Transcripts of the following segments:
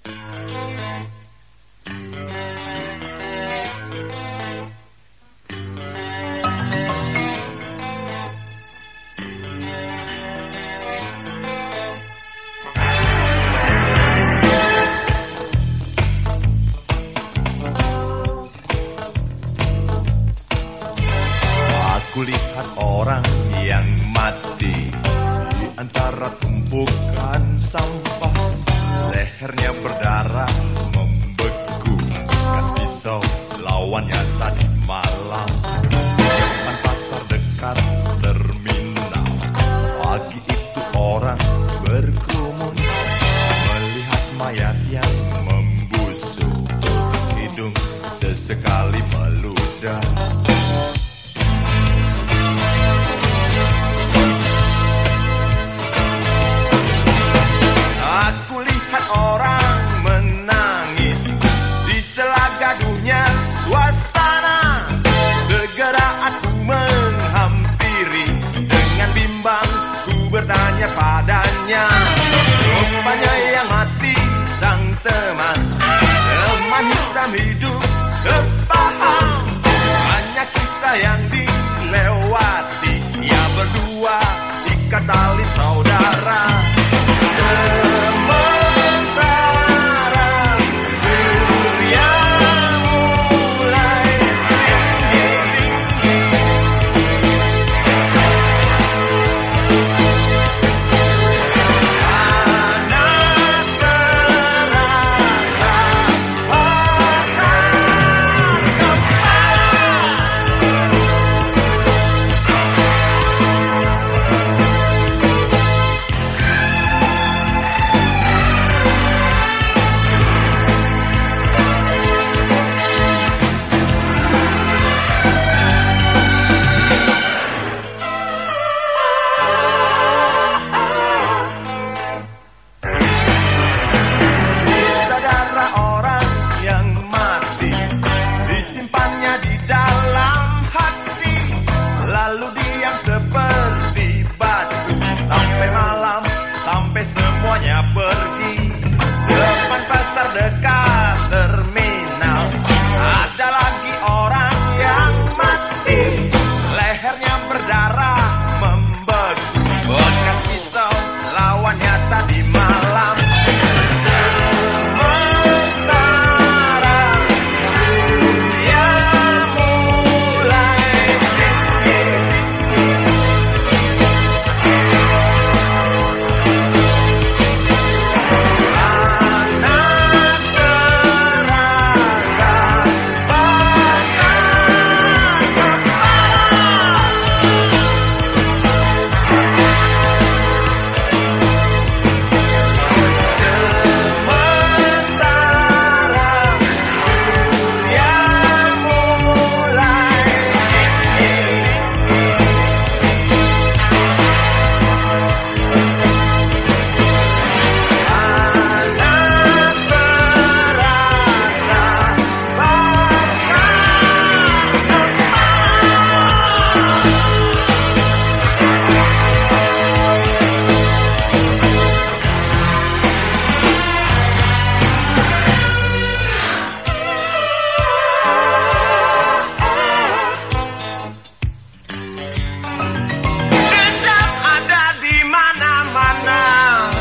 Aku lihat orang yang mati di antara tumpukan sampah. Lehernya berdarah membeku, bekas pisau lawannya tadi malam. Depan pasar dekat terminal, pagi itu orang berkerumun melihat mayat yang membusuk, hidung sesekali meludah. Suasana, segera aku menghampiri. Dengan bimbang ku bertanya padanya, rupanya yang mati sang teman, teman hitam hidup sepaham. Hanya kisah yang dilewati, ya berdua ikat tali saudara. Lalu diam seperti batu sampai malam, sampai semuanya pergi. Depan pasar dekat terminal ada lagi orang yang mati. Lehernya berdarah membeku, bekas pisau lawannya tadi malam.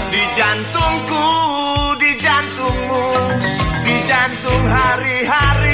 Jantungku, di jantungmu, di jantung hari-hari.